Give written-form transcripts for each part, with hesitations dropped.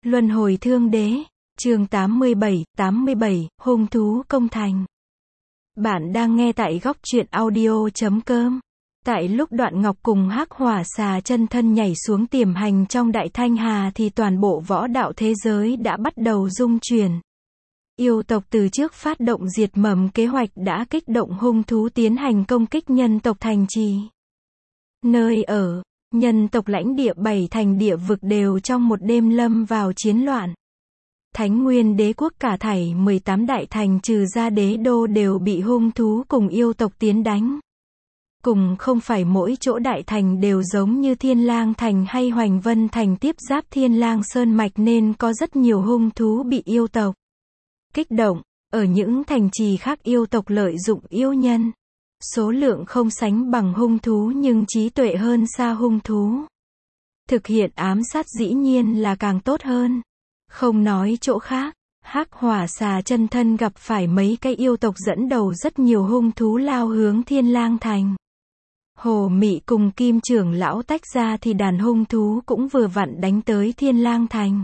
Luân hồi thương đế, chương 87, hung thú công thành. Bạn đang nghe tại góc truyện audio.com. Tại lúc Đoạn Ngọc cùng Hắc Hỏa Xà chân thân nhảy xuống tiềm hành trong Đại Thanh Hà thì toàn bộ võ đạo thế giới đã bắt đầu rung chuyển. Yêu tộc từ trước phát động diệt mầm kế hoạch đã kích động hung thú tiến hành công kích nhân tộc thành trì. Nơi ở, nhân tộc lãnh địa 7 thành địa vực đều trong một đêm lâm vào chiến loạn. Thánh Nguyên Đế quốc cả thảy 18 đại thành trừ ra đế đô đều bị hung thú cùng yêu tộc tiến đánh. Cùng không phải mỗi chỗ đại thành đều giống như Thiên Lang thành hay Hoành Vân thành tiếp giáp Thiên Lang sơn mạch nên có rất nhiều hung thú bị yêu tộc kích động. Ở những thành trì khác yêu tộc lợi dụng yêu nhân. Số lượng không sánh bằng hung thú nhưng trí tuệ hơn xa hung thú. Thực hiện ám sát dĩ nhiên là càng tốt hơn. Không nói chỗ khác, Hắc Hỏa Xà chân thân gặp phải mấy cái yêu tộc dẫn đầu rất nhiều hung thú lao hướng Thiên Lang thành. Hồ Mị cùng Kim trưởng lão tách ra thì đàn hung thú cũng vừa vặn đánh tới Thiên Lang thành.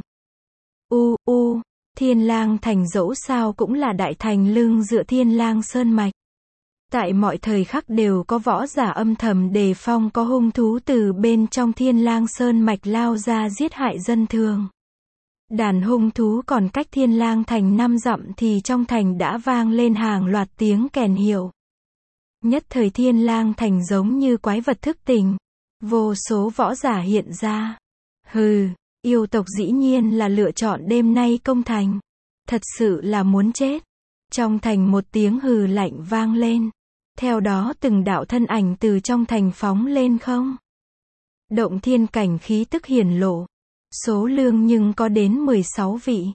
Thiên Lang thành dẫu sao cũng là đại thành lưng dựa Thiên Lang sơn mạch. Tại mọi thời khắc đều có võ giả âm thầm đề phòng có hung thú từ bên trong Thiên Lang sơn mạch lao ra giết hại dân thường. Đàn hung thú còn cách Thiên Lang thành 5 dặm thì trong thành đã vang lên hàng loạt tiếng kèn hiệu. Nhất thời Thiên Lang thành giống như quái vật thức tỉnh. Vô số võ giả hiện ra. Yêu tộc dĩ nhiên là lựa chọn đêm nay công thành. Thật sự là muốn chết. Trong thành một tiếng hừ lạnh vang lên. Theo đó từng đạo thân ảnh từ trong thành phóng lên không. Động thiên cảnh khí tức hiển lộ. Số lượng nhưng có đến 16 vị.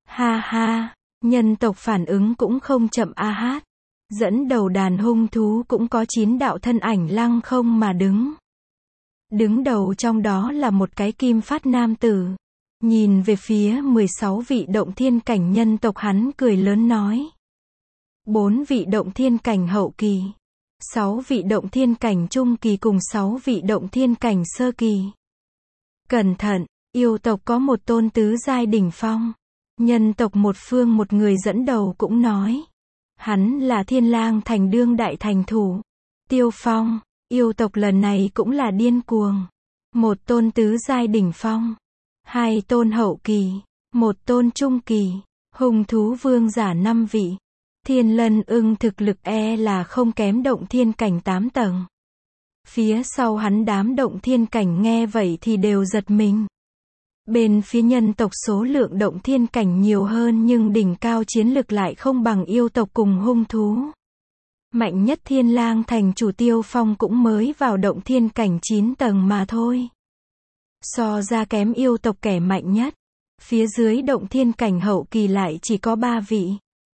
Nhân tộc phản ứng cũng không chậm hát. Dẫn đầu đàn hung thú cũng có 9 đạo thân ảnh lăng không mà đứng. Đứng đầu trong đó là một cái kim phát nam tử. Nhìn về phía 16 vị động thiên cảnh nhân tộc hắn cười lớn nói. 4 vị động thiên cảnh hậu kỳ. 6 vị động thiên cảnh trung kỳ cùng 6 vị động thiên cảnh sơ kỳ. Cẩn thận, yêu tộc có một tôn tứ giai đỉnh phong. Nhân tộc một phương một người dẫn đầu cũng nói. Hắn là Thiên Lang thành đương đại thành thủ. Tiêu Phong, yêu tộc lần này cũng là điên cuồng. Một tôn tứ giai đỉnh phong. 2 tôn hậu kỳ. 1 tôn trung kỳ. Hung thú vương giả 5 vị. Thiên Lân Ưng thực lực là không kém động thiên cảnh 8 tầng. Phía sau hắn đám động thiên cảnh nghe vậy thì đều giật mình. Bên phía nhân tộc số lượng động thiên cảnh nhiều hơn nhưng đỉnh cao chiến lực lại không bằng yêu tộc cùng hung thú. Mạnh nhất Thiên Lang thành chủ Tiêu Phong cũng mới vào động thiên cảnh 9 tầng mà thôi. So ra kém yêu tộc kẻ mạnh nhất. Phía dưới động thiên cảnh hậu kỳ lại chỉ có 3 vị.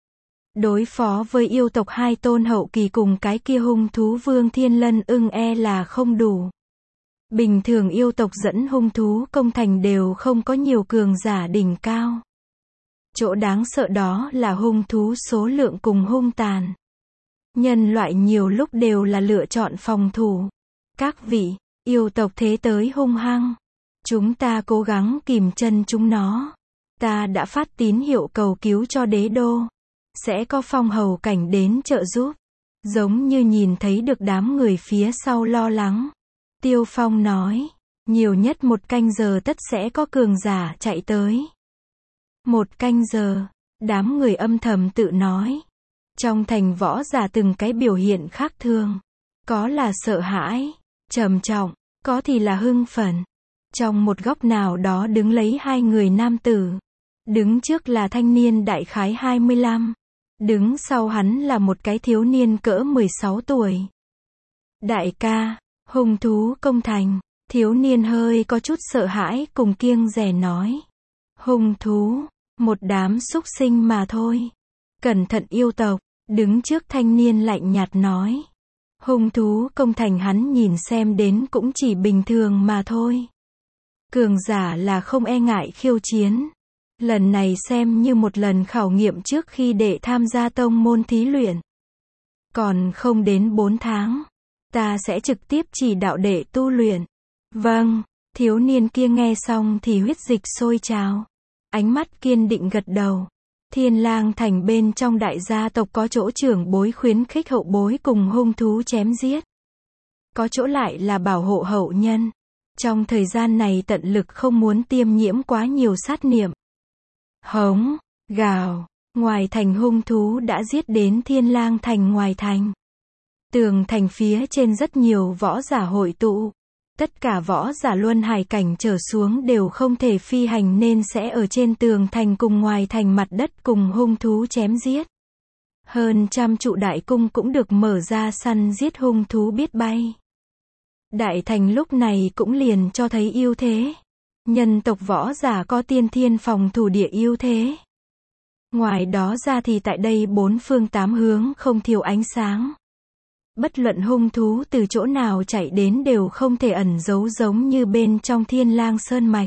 Đối phó với yêu tộc 2 tôn hậu kỳ cùng cái kia hung thú vương Thiên Lân Ưng là không đủ. Bình thường yêu tộc dẫn hung thú công thành đều không có nhiều cường giả đỉnh cao. Chỗ đáng sợ đó là hung thú số lượng cùng hung tàn. Nhân loại nhiều lúc đều là lựa chọn phòng thủ. Các vị, yêu tộc thế tới hung hăng. Chúng ta cố gắng kìm chân chúng nó. Ta đã phát tín hiệu cầu cứu cho đế đô. Sẽ có phong hầu cảnh đến trợ giúp. Giống như nhìn thấy được đám người phía sau lo lắng. Tiêu Phong nói, nhiều nhất 1 canh giờ tất sẽ có cường giả chạy tới. 1 canh giờ, đám người âm thầm tự nói. Trong thành võ giả từng cái biểu hiện khác thường. Có là sợ hãi, trầm trọng, có thì là hưng phấn. Trong một góc nào đó đứng lấy 2 người nam tử. Đứng trước là thanh niên đại khái 25. Đứng sau hắn là một cái thiếu niên cỡ 16 tuổi. Đại ca, hung thú công thành. Thiếu niên hơi có chút sợ hãi cùng kiêng dè nói. Hung thú, một đám súc sinh mà thôi. Cẩn thận yêu tộc. Đứng trước thanh niên lạnh nhạt nói. Hung thú công thành hắn nhìn xem đến cũng chỉ bình thường mà thôi. Cường giả là không e ngại khiêu chiến. Lần này xem như một lần khảo nghiệm trước khi đệ tham gia tông môn thí luyện. Còn không đến 4 tháng. Ta sẽ trực tiếp chỉ đạo đệ tu luyện. Vâng, thiếu niên kia nghe xong thì huyết dịch sôi trào. ánh mắt kiên định gật đầu. Thiên Lang Thành bên trong đại gia tộc có chỗ trưởng bối khuyến khích hậu bối cùng hung thú chém giết. Có chỗ lại là bảo hộ hậu nhân. Trong thời gian này tận lực không muốn tiêm nhiễm quá nhiều sát niệm. Hống, gào, ngoài thành hung thú đã giết đến Thiên Lang Thành ngoài thành. Tường thành phía trên rất nhiều võ giả hội tụ. Tất cả võ giả luân hải cảnh trở xuống đều không thể phi hành nên sẽ ở trên tường thành cùng ngoài thành mặt đất cùng hung thú chém giết. Hơn trăm trụ đại cung cũng được mở ra săn giết hung thú biết bay. Đại thành lúc này cũng liền cho thấy ưu thế. Nhân tộc võ giả có tiên thiên phòng thủ địa ưu thế. Ngoài đó ra thì tại đây bốn phương tám hướng không thiếu ánh sáng. Bất luận hung thú từ chỗ nào chạy đến đều không thể ẩn giấu giống như bên trong Thiên Lang Sơn Mạch.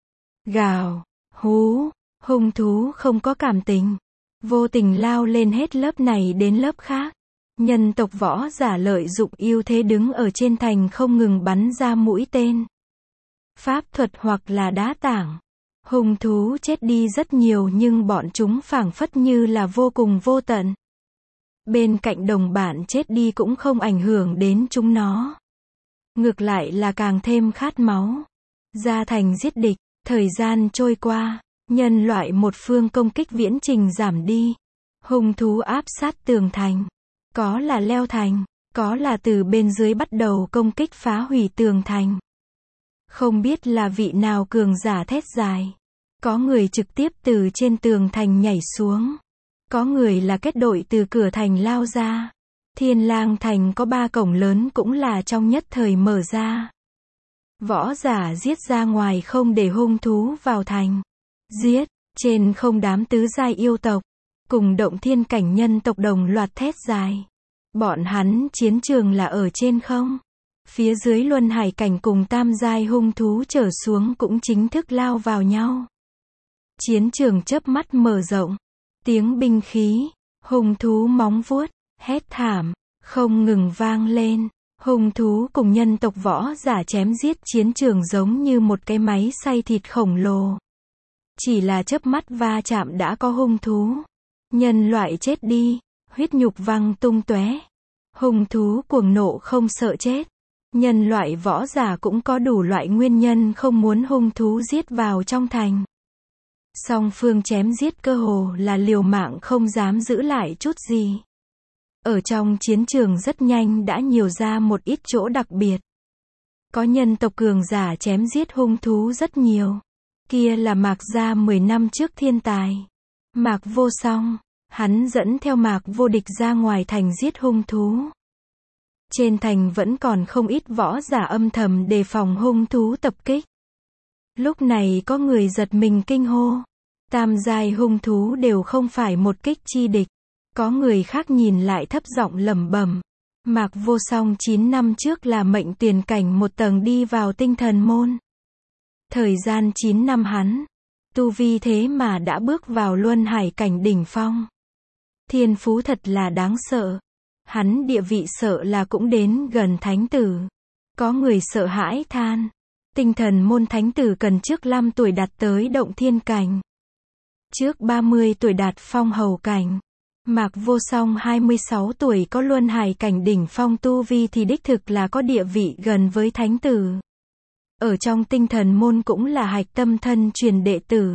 Gào, hú, hung thú không có cảm tình. Vô tình lao lên hết lớp này đến lớp khác. Nhân tộc võ giả lợi dụng ưu thế đứng ở trên thành không ngừng bắn ra mũi tên. Pháp thuật hoặc là đá tảng. Hung thú chết đi rất nhiều nhưng bọn chúng phảng phất như là vô cùng vô tận. Bên cạnh đồng bạn chết đi cũng không ảnh hưởng đến chúng nó. Ngược lại là càng thêm khát máu. Ra thành giết địch, thời gian trôi qua, nhân loại một phương công kích viễn trình giảm đi. Hung thú áp sát tường thành. Có là leo thành, có là từ bên dưới bắt đầu công kích phá hủy tường thành. Không biết là vị nào cường giả thét dài. Có người trực tiếp từ trên tường thành nhảy xuống. Có người là kết đội từ cửa thành lao ra. Thiên Lang Thành có 3 cổng lớn cũng là trong nhất thời mở ra. Võ giả giết ra ngoài không để hung thú vào thành. Giết, trên không đám tứ giai yêu tộc. Cùng động thiên cảnh nhân tộc đồng loạt thét dài. Bọn hắn chiến trường là ở trên không. Phía dưới luân hải cảnh cùng tam giai hung thú trở xuống cũng chính thức lao vào nhau. Chiến trường chớp mắt mở rộng. Tiếng binh khí, hung thú móng vuốt, hét thảm, không ngừng vang lên. Hung thú cùng nhân tộc võ giả chém giết chiến trường giống như một cái máy xay thịt khổng lồ. Chỉ là chớp mắt va chạm đã có hung thú. Nhân loại chết đi, huyết nhục văng tung tóe. Hung thú cuồng nộ không sợ chết. Nhân loại võ giả cũng có đủ loại nguyên nhân không muốn hung thú giết vào trong thành. Song phương chém giết cơ hồ là liều mạng không dám giữ lại chút gì. Ở trong chiến trường rất nhanh đã nhiều ra một ít chỗ đặc biệt. Có nhân tộc cường giả chém giết hung thú rất nhiều. Kia là Mạc gia 10 năm trước thiên tài. Mạc Vô Song, hắn dẫn theo Mạc Vô Địch ra ngoài thành giết hung thú. Trên thành vẫn còn không ít võ giả âm thầm đề phòng hung thú tập kích. Lúc này có người giật mình kinh hô. Tam giai hung thú đều không phải một kích chi địch. Có người khác nhìn lại thấp giọng lẩm bẩm. Mạc Vô Song 9 năm trước là mệnh tiền cảnh một tầng đi vào tinh thần môn. Thời gian 9 năm hắn. Tu vi thế mà đã bước vào luân hải cảnh đỉnh phong. Thiên phú thật là đáng sợ. Hắn địa vị sợ là cũng đến gần thánh tử. Có người sợ hãi than. Tinh thần môn thánh tử cần trước 5 tuổi đạt tới động thiên cảnh. Trước 30 tuổi đạt phong hầu cảnh. Mạc Vô Song 26 tuổi có luân hải cảnh đỉnh phong tu vi thì đích thực là có địa vị gần với thánh tử. Ở trong tinh thần môn cũng là hạch tâm thân truyền đệ tử.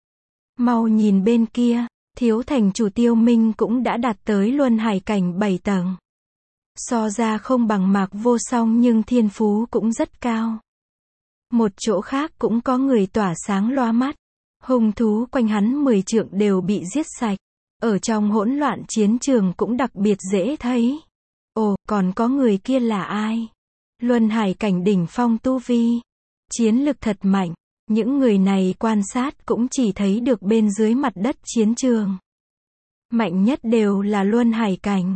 Mau nhìn bên kia, thiếu thành chủ Tiêu Minh cũng đã đạt tới luân hải cảnh 7 tầng. So ra không bằng Mạc Vô Song nhưng thiên phú cũng rất cao. Một chỗ khác cũng có người tỏa sáng loa mắt. Hung thú quanh hắn 10 trượng đều bị giết sạch. Ở trong hỗn loạn chiến trường cũng đặc biệt dễ thấy. Ồ, còn có người kia là ai? Luân hải cảnh đỉnh phong tu vi. Chiến lực thật mạnh. Những người này quan sát cũng chỉ thấy được bên dưới mặt đất chiến trường. Mạnh nhất đều là luân hải cảnh.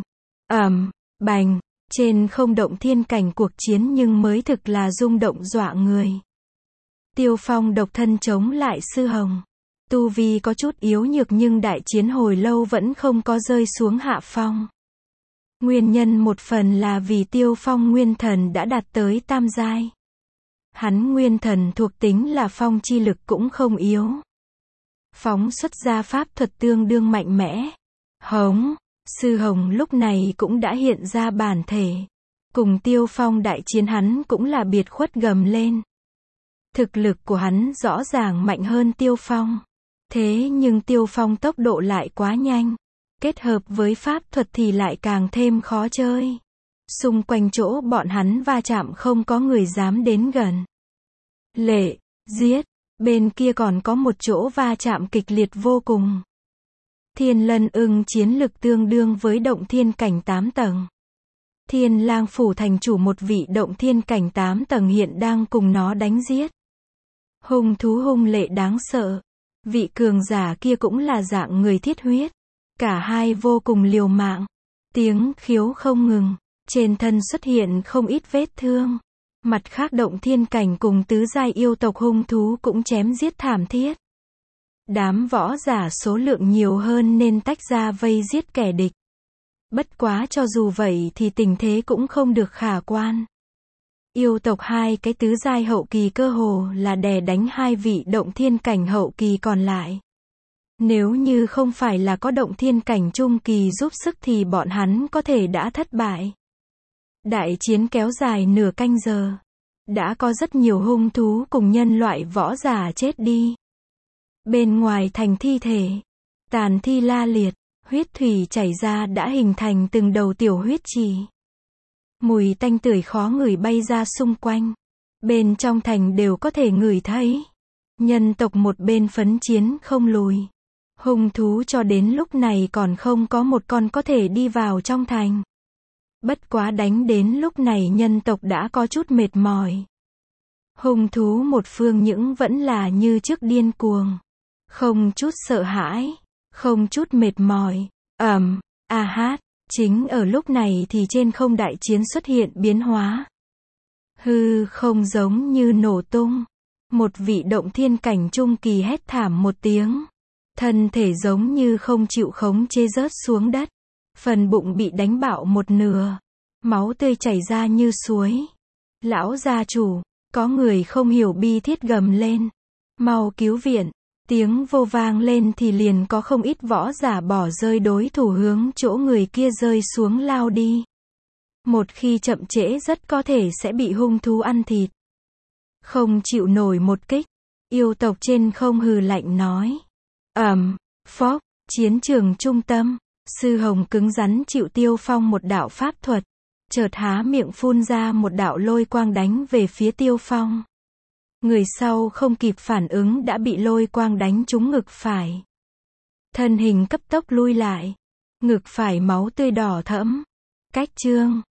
Bành, trên không động thiên cảnh cuộc chiến nhưng mới thực là rung động dọa người. Tiêu Phong độc thân chống lại Sư Hồng. Tu vi có chút yếu nhược nhưng đại chiến hồi lâu vẫn không có rơi xuống hạ phong. Nguyên nhân một phần là vì Tiêu Phong nguyên thần đã đạt tới tam giai. Hắn nguyên thần thuộc tính là phong chi lực cũng không yếu. phóng xuất ra pháp thuật tương đương mạnh mẽ. Hống, Sư Hồng lúc này cũng đã hiện ra bản thể. Cùng Tiêu Phong đại chiến hắn cũng là biệt khuất gầm lên. Thực lực của hắn rõ ràng mạnh hơn Tiêu Phong. Thế nhưng Tiêu Phong tốc độ lại quá nhanh. Kết hợp với pháp thuật thì lại càng thêm khó chơi. Xung quanh chỗ bọn hắn va chạm không có người dám đến gần. Lệ, giết, bên kia còn có một chỗ va chạm kịch liệt vô cùng. Thiên Lân Ưng chiến lực tương đương với động thiên cảnh 8 tầng. Thiên Lang phủ thành chủ một vị động thiên cảnh 8 tầng hiện đang cùng nó đánh giết. Hung thú hung lệ đáng sợ. Vị cường giả kia cũng là dạng người thiết huyết. Cả hai vô cùng liều mạng. Tiếng khiếu không ngừng. Trên thân xuất hiện không ít vết thương. Mặt khác động thiên cảnh cùng tứ giai yêu tộc hung thú cũng chém giết thảm thiết. Đám võ giả số lượng nhiều hơn nên tách ra vây giết kẻ địch. Bất quá cho dù vậy thì tình thế cũng không được khả quan. Yêu tộc hai cái tứ giai hậu kỳ cơ hồ là đè đánh hai vị động thiên cảnh hậu kỳ còn lại. Nếu như không phải là có động thiên cảnh trung kỳ giúp sức thì bọn hắn có thể đã thất bại. Đại chiến kéo dài nửa canh giờ. Đã có rất nhiều hung thú cùng nhân loại võ giả chết đi. Bên ngoài thành thi thể, tàn thi la liệt, huyết thủy chảy ra đã hình thành từng đầu tiểu huyết trì. Mùi tanh tưởi khó ngửi bay ra xung quanh. Bên trong thành đều có thể ngửi thấy. Nhân tộc một bên phấn chiến không lùi. Hung thú cho đến lúc này còn không có một con có thể đi vào trong thành. Bất quá đánh đến lúc này nhân tộc đã có chút mệt mỏi. Hung thú một phương những vẫn là như trước điên cuồng. Không chút sợ hãi, không chút mệt mỏi. Hát. Chính ở lúc này thì trên không đại chiến xuất hiện biến hóa. Hư không giống như nổ tung. Một vị động thiên cảnh trung kỳ hét thảm một tiếng. Thân thể giống như không chịu khống chế rớt xuống đất. Phần bụng bị đánh bạo một nửa. Máu tươi chảy ra như suối. Lão gia chủ, có người không hiểu bi thiết gầm lên. Mau cứu viện. Tiếng vô vang lên thì liền có không ít võ giả bỏ rơi đối thủ hướng chỗ người kia rơi xuống lao đi. Một khi chậm trễ rất có thể sẽ bị hung thú ăn thịt. Không chịu nổi một kích. Yêu tộc trên không hừ lạnh nói. Phốc, chiến trường trung tâm. Sư Hồng cứng rắn chịu Tiêu Phong một đạo pháp thuật. Chợt há miệng phun ra một đạo lôi quang đánh về phía Tiêu Phong. Người sau không kịp phản ứng đã bị lôi quang đánh trúng ngực phải. Thân hình cấp tốc lui lại. Ngực phải máu tươi đỏ thẫm. Cách chương